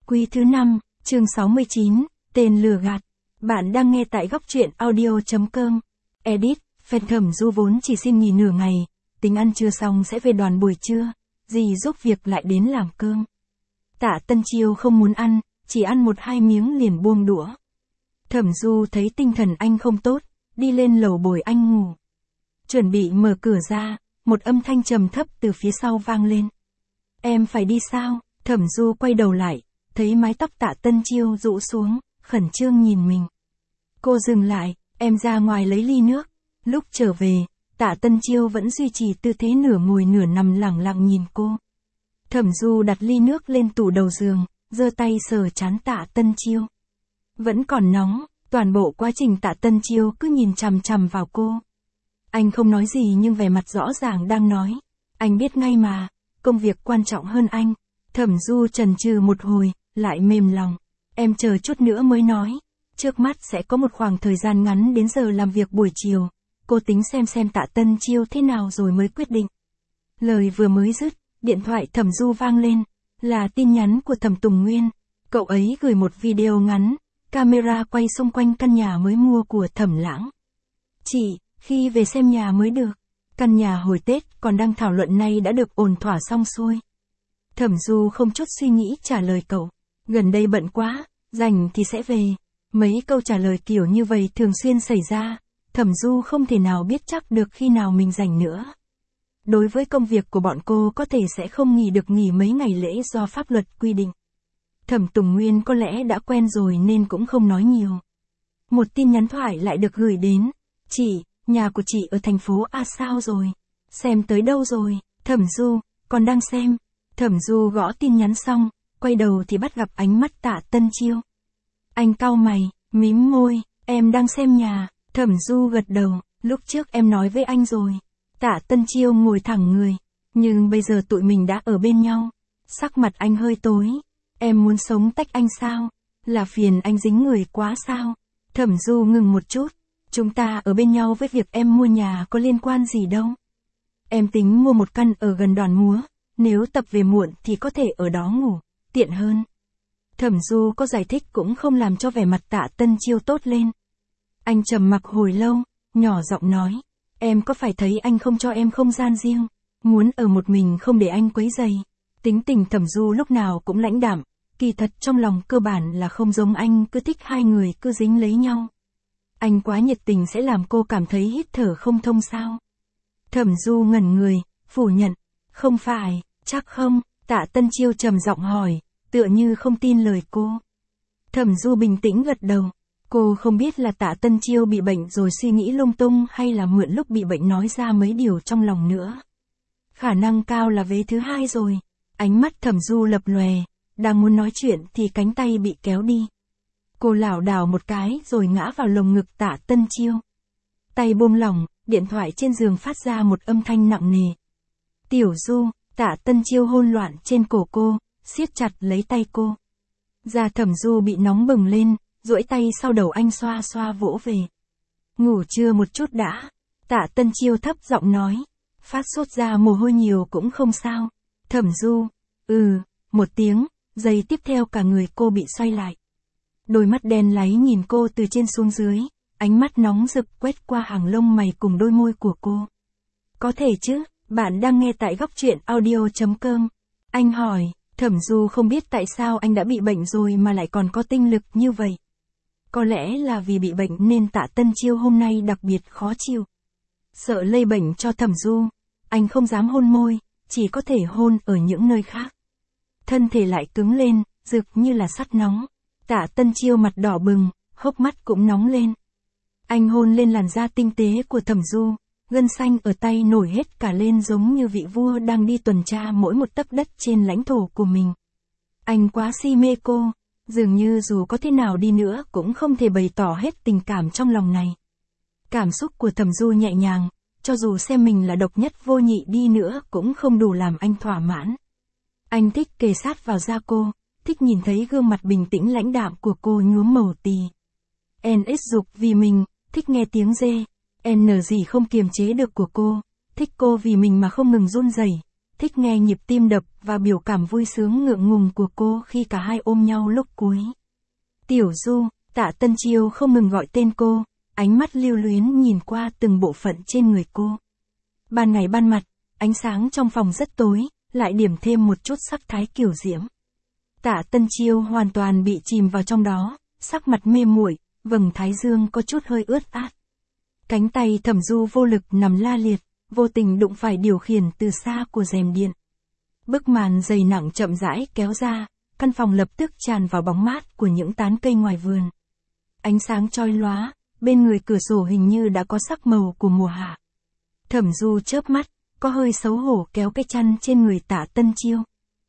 Quý thứ 5, chương 69, tên lừa gạt. Bạn đang nghe tại góc truyện audio.com. Edit, fan Thẩm Du vốn chỉ xin nghỉ nửa ngày, tính ăn trưa xong sẽ về đoàn buổi trưa, dì giúp việc lại đến làm cơm. Tạ Tân Chiêu không muốn ăn, chỉ ăn 1-2 miếng liền buông đũa. Thẩm Du thấy tinh thần anh không tốt, đi lên lầu bồi anh ngủ. Chuẩn bị mở cửa ra, một âm thanh trầm thấp từ phía sau vang lên. Em phải đi sao? Thẩm Du quay đầu lại, thấy mái tóc Tạ Tân Chiêu rũ xuống, khẩn trương nhìn mình. Cô dừng lại, em ra ngoài lấy ly nước. Lúc trở về, Tạ Tân Chiêu vẫn duy trì tư thế nửa ngồi nửa nằm lẳng lặng nhìn cô. Thẩm Du đặt ly nước lên tủ đầu giường, giơ tay sờ trán Tạ Tân Chiêu. Vẫn còn nóng, toàn bộ quá trình Tạ Tân Chiêu cứ nhìn chằm chằm vào cô. Anh không nói gì nhưng vẻ mặt rõ ràng đang nói. Anh biết ngay mà, công việc quan trọng hơn anh. Thẩm Du chần chừ một hồi, lại mềm lòng. Em chờ chút nữa mới nói. Trước mắt sẽ có một khoảng thời gian ngắn đến giờ làm việc buổi chiều. Cô tính xem Tạ Tân Chiêu thế nào rồi mới quyết định. Lời vừa mới dứt, điện thoại Thẩm Du vang lên. Là tin nhắn của Thẩm Tùng Nguyên. Cậu ấy gửi một video ngắn, camera quay xung quanh căn nhà mới mua của Thẩm Lãng. Chị, khi về xem nhà mới được. Căn nhà hồi Tết còn đang thảo luận nay đã được ổn thỏa xong xuôi. Thẩm Du không chút suy nghĩ trả lời cậu. Gần đây bận quá, rảnh thì sẽ về. Mấy câu trả lời kiểu như vậy thường xuyên xảy ra. Thẩm Du không thể nào biết chắc được khi nào mình rảnh nữa. Đối với công việc của bọn cô có thể sẽ không nghỉ mấy ngày lễ do pháp luật quy định. Thẩm Tùng Nguyên có lẽ đã quen rồi nên cũng không nói nhiều. Một tin nhắn thoại lại được gửi đến. Chị, nhà của chị ở thành phố A sao rồi? Xem tới đâu rồi? Thẩm Du, còn đang xem. Thẩm Du gõ tin nhắn xong, quay đầu thì bắt gặp ánh mắt Tạ Tân Chiêu. Anh cau mày, mím môi, em đang xem nhà. Thẩm Du gật đầu, lúc trước em nói với anh rồi. Tạ Tân Chiêu ngồi thẳng người, nhưng bây giờ tụi mình đã ở bên nhau. Sắc mặt anh hơi tối. Em muốn sống tách anh sao? Là phiền anh dính người quá sao? Thẩm Du ngừng một chút. Chúng ta ở bên nhau với việc em mua nhà có liên quan gì đâu. Em tính mua một căn ở gần đoàn múa, nếu tập về muộn thì có thể ở đó ngủ, tiện hơn. Thẩm Du có giải thích cũng không làm cho vẻ mặt Tạ Tân Chiêu tốt lên. Anh trầm mặc hồi lâu, nhỏ giọng nói, em có phải thấy anh không cho em không gian riêng, muốn ở một mình không để anh quấy rầy. Tính tình Thẩm Du lúc nào cũng lãnh đạm, kỳ thật trong lòng cơ bản là không giống anh cứ thích hai người cứ dính lấy nhau. Anh quá nhiệt tình sẽ làm cô cảm thấy hít thở không thông sao? Thẩm Du ngẩn người, phủ nhận. Không phải, chắc không? Tạ Tân Chiêu trầm giọng hỏi, tựa như không tin lời cô. Thẩm Du bình tĩnh gật đầu. Cô không biết là Tạ Tân Chiêu bị bệnh rồi suy nghĩ lung tung hay là mượn lúc bị bệnh nói ra mấy điều trong lòng nữa. Khả năng cao là vế thứ hai rồi. Ánh mắt Thẩm Du lập lòe, đang muốn nói chuyện thì cánh tay bị kéo đi. Cô lảo đảo một cái rồi ngã vào lồng ngực Tạ Tân Chiêu. Tay buông lỏng, điện thoại trên giường phát ra một âm thanh nặng nề. Tiểu Du, Tạ Tân Chiêu hôn loạn trên cổ cô, siết chặt lấy tay cô. Da Thẩm Du bị nóng bừng lên, duỗi tay sau đầu anh xoa xoa vỗ về. Ngủ trưa một chút đã. Tạ Tân Chiêu thấp giọng nói. Phát sốt ra mồ hôi nhiều cũng không sao. Thẩm Du, một tiếng, giây tiếp theo cả người cô bị xoay lại. Đôi mắt đen láy nhìn cô từ trên xuống dưới, ánh mắt nóng rực quét qua hàng lông mày cùng đôi môi của cô. Có thể chứ, bạn đang nghe tại góc truyện audio.com. Anh hỏi, Thẩm Du không biết tại sao anh đã bị bệnh rồi mà lại còn có tinh lực như vậy. Có lẽ là vì bị bệnh nên Tạ Tân Chiêu hôm nay đặc biệt khó chịu. Sợ lây bệnh cho Thẩm Du, anh không dám hôn môi, chỉ có thể hôn ở những nơi khác. Thân thể lại cứng lên, rực như là sắt nóng. Tạ Tân Chiêu mặt đỏ bừng, hốc mắt cũng nóng lên. Anh hôn lên làn da tinh tế của Thẩm Du, gân xanh ở tay nổi hết cả lên giống như vị vua đang đi tuần tra mỗi một tấc đất trên lãnh thổ của mình. Anh quá si mê cô, dường như dù có thế nào đi nữa cũng không thể bày tỏ hết tình cảm trong lòng này. Cảm xúc của Thẩm Du nhẹ nhàng, cho dù xem mình là độc nhất vô nhị đi nữa cũng không đủ làm anh thỏa mãn. Anh thích kề sát vào da cô, thích nhìn thấy gương mặt bình tĩnh lãnh đạm của cô nhuốm màu tì. NX dục vì mình, thích nghe tiếng dê, N gì không kiềm chế được của cô, thích cô vì mình mà không ngừng run rẩy, thích nghe nhịp tim đập và biểu cảm vui sướng ngượng ngùng của cô khi cả hai ôm nhau lúc cuối. Tiểu Du, Tạ Tân Chiêu không ngừng gọi tên cô, ánh mắt lưu luyến nhìn qua từng bộ phận trên người cô. Ban ngày ban mặt, ánh sáng trong phòng rất tối, lại điểm thêm một chút sắc thái kiều diễm. Tạ Tân Chiêu hoàn toàn bị chìm vào trong đó, sắc mặt mê muội, vầng thái dương có chút hơi ướt át. Cánh tay Thẩm Du vô lực nằm la liệt, vô tình đụng phải điều khiển từ xa của rèm điện. Bức màn dày nặng chậm rãi kéo ra, căn phòng lập tức tràn vào bóng mát của những tán cây ngoài vườn. Ánh sáng chói lóa, bên người cửa sổ hình như đã có sắc màu của mùa hạ. Thẩm Du chớp mắt, có hơi xấu hổ kéo cái chăn trên người Tạ Tân Chiêu.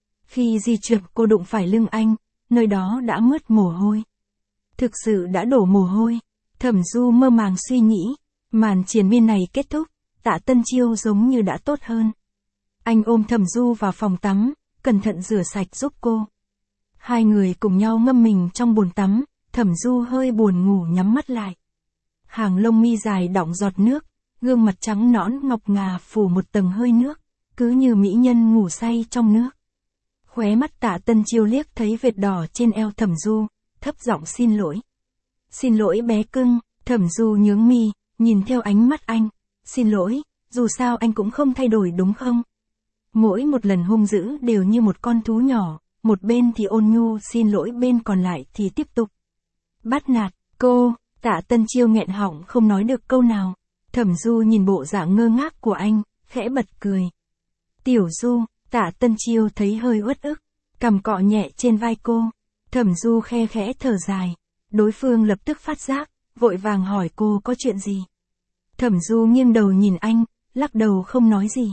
Khi di chuyển cô đụng phải lưng anh, nơi đó đã mướt mồ hôi. Thực sự đã đổ mồ hôi. Thẩm Du mơ màng suy nghĩ, màn triền miên này kết thúc, Tạ Tân Chiêu giống như đã tốt hơn. Anh ôm Thẩm Du vào phòng tắm, cẩn thận rửa sạch giúp cô. Hai người cùng nhau ngâm mình trong bồn tắm, Thẩm Du hơi buồn ngủ nhắm mắt lại. Hàng lông mi dài đọng giọt nước, gương mặt trắng nõn ngọc ngà phủ một tầng hơi nước, cứ như mỹ nhân ngủ say trong nước. Khóe mắt Tạ Tân Chiêu liếc thấy vệt đỏ trên eo Thẩm Du, thấp giọng xin lỗi. Xin lỗi bé cưng, Thẩm Du nhướng mi, nhìn theo ánh mắt anh. Xin lỗi, dù sao anh cũng không thay đổi đúng không? Mỗi một lần hung dữ đều như một con thú nhỏ, một bên thì ôn nhu xin lỗi bên còn lại thì tiếp tục bắt nạt cô. Tạ Tân Chiêu nghẹn họng không nói được câu nào. Thẩm Du nhìn bộ dạng ngơ ngác của anh, khẽ bật cười. Tiểu Du, Tạ Tân Chiêu thấy hơi uất ức, cằm cọ nhẹ trên vai cô. Thẩm Du khe khẽ thở dài, đối phương lập tức phát giác, vội vàng hỏi cô có chuyện gì. Thẩm Du nghiêng đầu nhìn anh, lắc đầu không nói gì.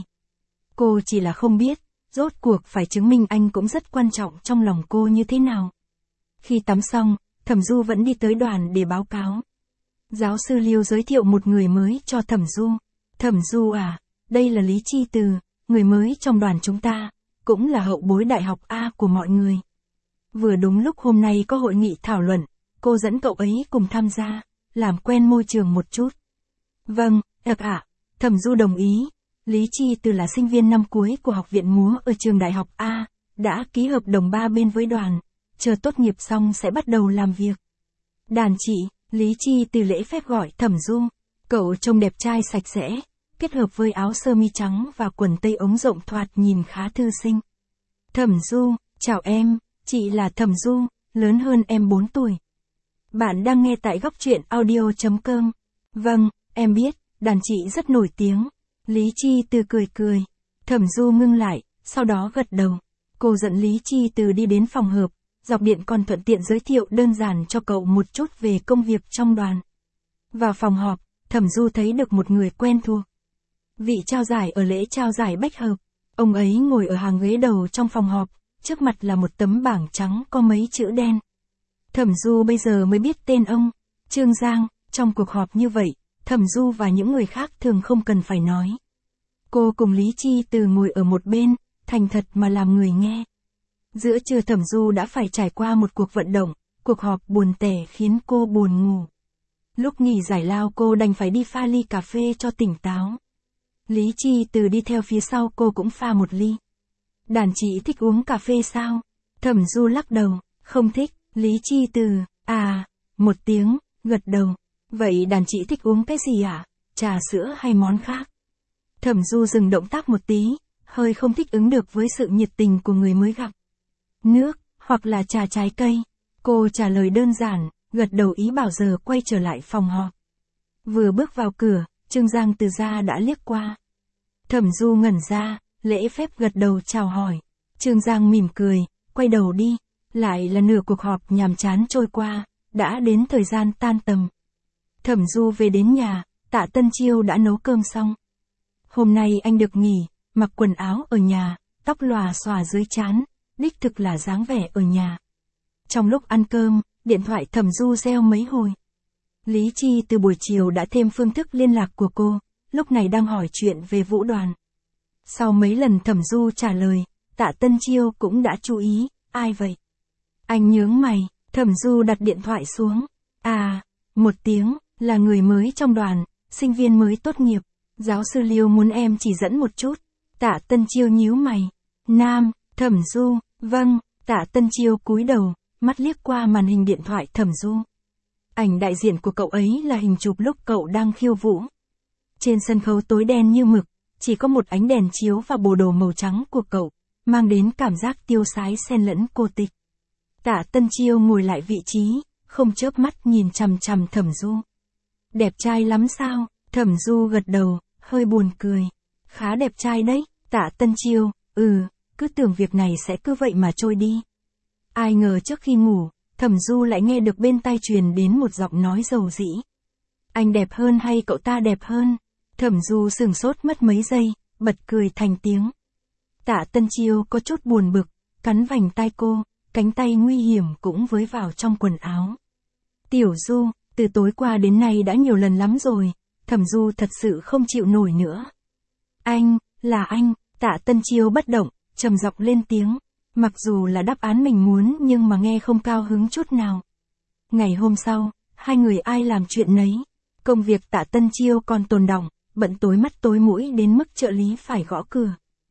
Cô chỉ là không biết, rốt cuộc phải chứng minh anh cũng rất quan trọng trong lòng cô như thế nào. Khi tắm xong, Thẩm Du vẫn đi tới đoàn để báo cáo. Giáo sư Liêu giới thiệu một người mới cho Thẩm Du. Thẩm Du à, đây là Lý Chi Từ, người mới trong đoàn chúng ta, cũng là hậu bối đại học A của mọi người. Vừa đúng lúc hôm nay có hội nghị thảo luận, cô dẫn cậu ấy cùng tham gia, làm quen môi trường một chút. Vâng, ạ. Thẩm Du đồng ý. Lý Chi Từ là sinh viên năm cuối của học viện múa ở trường đại học A, đã ký hợp đồng 3 bên với đoàn, chờ tốt nghiệp xong sẽ bắt đầu làm việc. Đàn chị, Lý Chi Từ lễ phép gọi Thẩm Du. Cậu trông đẹp trai sạch sẽ, kết hợp với áo sơ mi trắng và quần tây ống rộng thoạt nhìn khá thư sinh. Thẩm Du, chào em, chị là Thẩm Du, lớn hơn em 4 tuổi. Bạn đang nghe tại góc truyện audio.com. Vâng, em biết, đàn chị rất nổi tiếng. Lý Chi Từ cười cười. Thẩm Du ngưng lại, sau đó gật đầu. Cô dẫn Lý Chi Từ đi đến phòng họp, dọc điện còn thuận tiện giới thiệu đơn giản cho cậu một chút về công việc trong đoàn. Vào phòng họp, Thẩm Du thấy được một người quen thuộc. Vị trao giải ở lễ trao giải Bách Hợp. Ông ấy ngồi ở hàng ghế đầu trong phòng họp, trước mặt là một tấm bảng trắng có mấy chữ đen. Thẩm Du bây giờ mới biết tên ông, Trương Giang. Trong cuộc họp như vậy, Thẩm Du và những người khác thường không cần phải nói. Cô cùng Lý Chi Từ ngồi ở một bên, thành thật mà làm người nghe. Giữa trưa Thẩm Du đã phải trải qua một cuộc vận động, cuộc họp buồn tẻ khiến cô buồn ngủ. Lúc nghỉ giải lao cô đành phải đi pha ly cà phê cho tỉnh táo. Lý Chi Từ đi theo phía sau cô cũng pha một ly. Đàn chị thích uống cà phê sao? Thẩm Du lắc đầu, không thích. Lý Chi Từ, một tiếng, gật đầu. Vậy đàn chị thích uống cái gì ạ? Trà sữa hay món khác? Thẩm Du dừng động tác một tí, hơi không thích ứng được với sự nhiệt tình của người mới gặp. Nước, hoặc là trà trái cây. Cô trả lời đơn giản, gật đầu ý bảo giờ quay trở lại phòng họp. Vừa bước vào cửa, Trương Giang từ ra đã liếc qua. Thẩm Du ngẩn ra, lễ phép gật đầu chào hỏi. Trương Giang mỉm cười, quay đầu đi. Lại là nửa cuộc họp nhàm chán trôi qua, đã đến thời gian tan tầm. Thẩm Du về đến nhà, Tạ Tân Chiêu đã nấu cơm xong. Hôm nay anh được nghỉ, mặc quần áo ở nhà, tóc lòa xòa dưới trán, đích thực là dáng vẻ ở nhà. Trong lúc ăn cơm, điện thoại Thẩm Du reo mấy hồi. Lý Chi từ buổi chiều đã thêm phương thức liên lạc của cô, lúc này đang hỏi chuyện về vũ đoàn. Sau mấy lần Thẩm Du trả lời, Tạ Tân Chiêu cũng đã chú ý, ai vậy? Anh nhướng mày, Thẩm Du đặt điện thoại xuống. Một tiếng, là người mới trong đoàn, sinh viên mới tốt nghiệp. Giáo sư Liêu muốn em chỉ dẫn một chút. Tạ Tân Chiêu nhíu mày. Nam, Thẩm Du, vâng, Tạ Tân Chiêu cúi đầu, mắt liếc qua màn hình điện thoại Thẩm Du. Ảnh đại diện của cậu ấy là hình chụp lúc cậu đang khiêu vũ. Trên sân khấu tối đen như mực, chỉ có một ánh đèn chiếu và bộ đồ màu trắng của cậu, mang đến cảm giác tiêu sái xen lẫn cô tịch. Tạ Tân Chiêu ngồi lại vị trí, không chớp mắt nhìn chằm chằm Thẩm Du. Đẹp trai lắm sao? Thẩm Du gật đầu, hơi buồn cười. Khá đẹp trai đấy, Tạ Tân Chiêu, cứ tưởng việc này sẽ cứ vậy mà trôi đi. Ai ngờ trước khi ngủ, Thẩm Du lại nghe được bên tai truyền đến một giọng nói dầu dĩ. Anh đẹp hơn hay cậu ta đẹp hơn? Thẩm Du sửng sốt mất mấy giây, bật cười thành tiếng. Tạ Tân Chiêu có chút buồn bực, cắn vành tai cô, cánh tay nguy hiểm cũng với vào trong quần áo. Tiểu Du, từ tối qua đến nay đã nhiều lần lắm rồi, Thẩm Du thật sự không chịu nổi nữa. Anh, là anh, Tạ Tân Chiêu bất động, trầm giọng lên tiếng. Mặc dù là đáp án mình muốn nhưng mà nghe không cao hứng chút nào. Ngày hôm sau, hai người ai làm chuyện nấy. Công việc Tạ Tân Chiêu còn tồn đọng, bận tối mắt tối mũi đến mức trợ lý phải gõ cửa.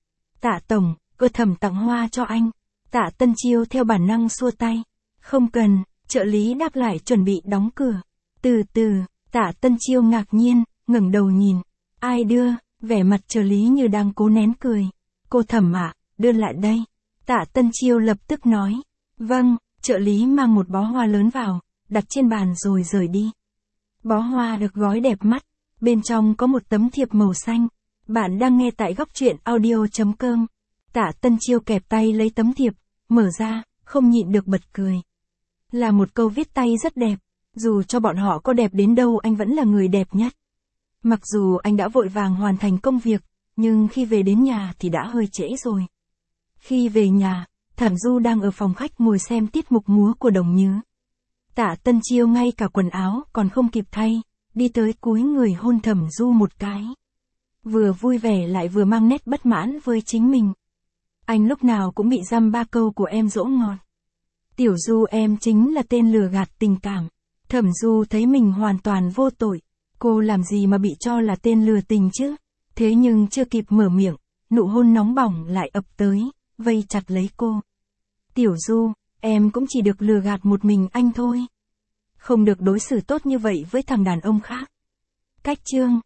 Tạ Tổng, cơ Thẩm tặng hoa cho anh. Tạ Tân Chiêu theo bản năng xua tay. Không cần, trợ lý đáp lại chuẩn bị đóng cửa. Từ từ, Tạ Tân Chiêu ngạc nhiên, ngẩng đầu nhìn. Ai đưa, vẻ mặt trợ lý như đang cố nén cười. Cô Thẩm ạ, đưa lại đây. Tạ Tân Chiêu lập tức nói. Vâng, trợ lý mang một bó hoa lớn vào, đặt trên bàn rồi rời đi. Bó hoa được gói đẹp mắt, bên trong có một tấm thiệp màu xanh. Bạn đang nghe tại góc truyện audio.com. Tạ Tân Chiêu kẹp tay lấy tấm thiệp, mở ra, không nhịn được bật cười. Là một câu viết tay rất đẹp, dù cho bọn họ có đẹp đến đâu anh vẫn là người đẹp nhất. Mặc dù anh đã vội vàng hoàn thành công việc, nhưng khi về đến nhà thì đã hơi trễ rồi. Khi về nhà, Thẩm Du đang ở phòng khách ngồi xem tiết mục múa của Đồng Nhứ. Tạ Tân Chiêu ngay cả quần áo còn không kịp thay, đi tới cúi người hôn Thẩm Du một cái. Vừa vui vẻ lại vừa mang nét bất mãn với chính mình. Anh lúc nào cũng bị dăm ba câu của em dỗ ngọt. Tiểu Du em chính là tên lừa gạt tình cảm. Thẩm Du thấy mình hoàn toàn vô tội. Cô làm gì mà bị cho là tên lừa tình chứ? Thế nhưng chưa kịp mở miệng, nụ hôn nóng bỏng lại ập tới, vây chặt lấy cô. Tiểu Du, em cũng chỉ được lừa gạt một mình anh thôi. Không được đối xử tốt như vậy với thằng đàn ông khác. Cách chương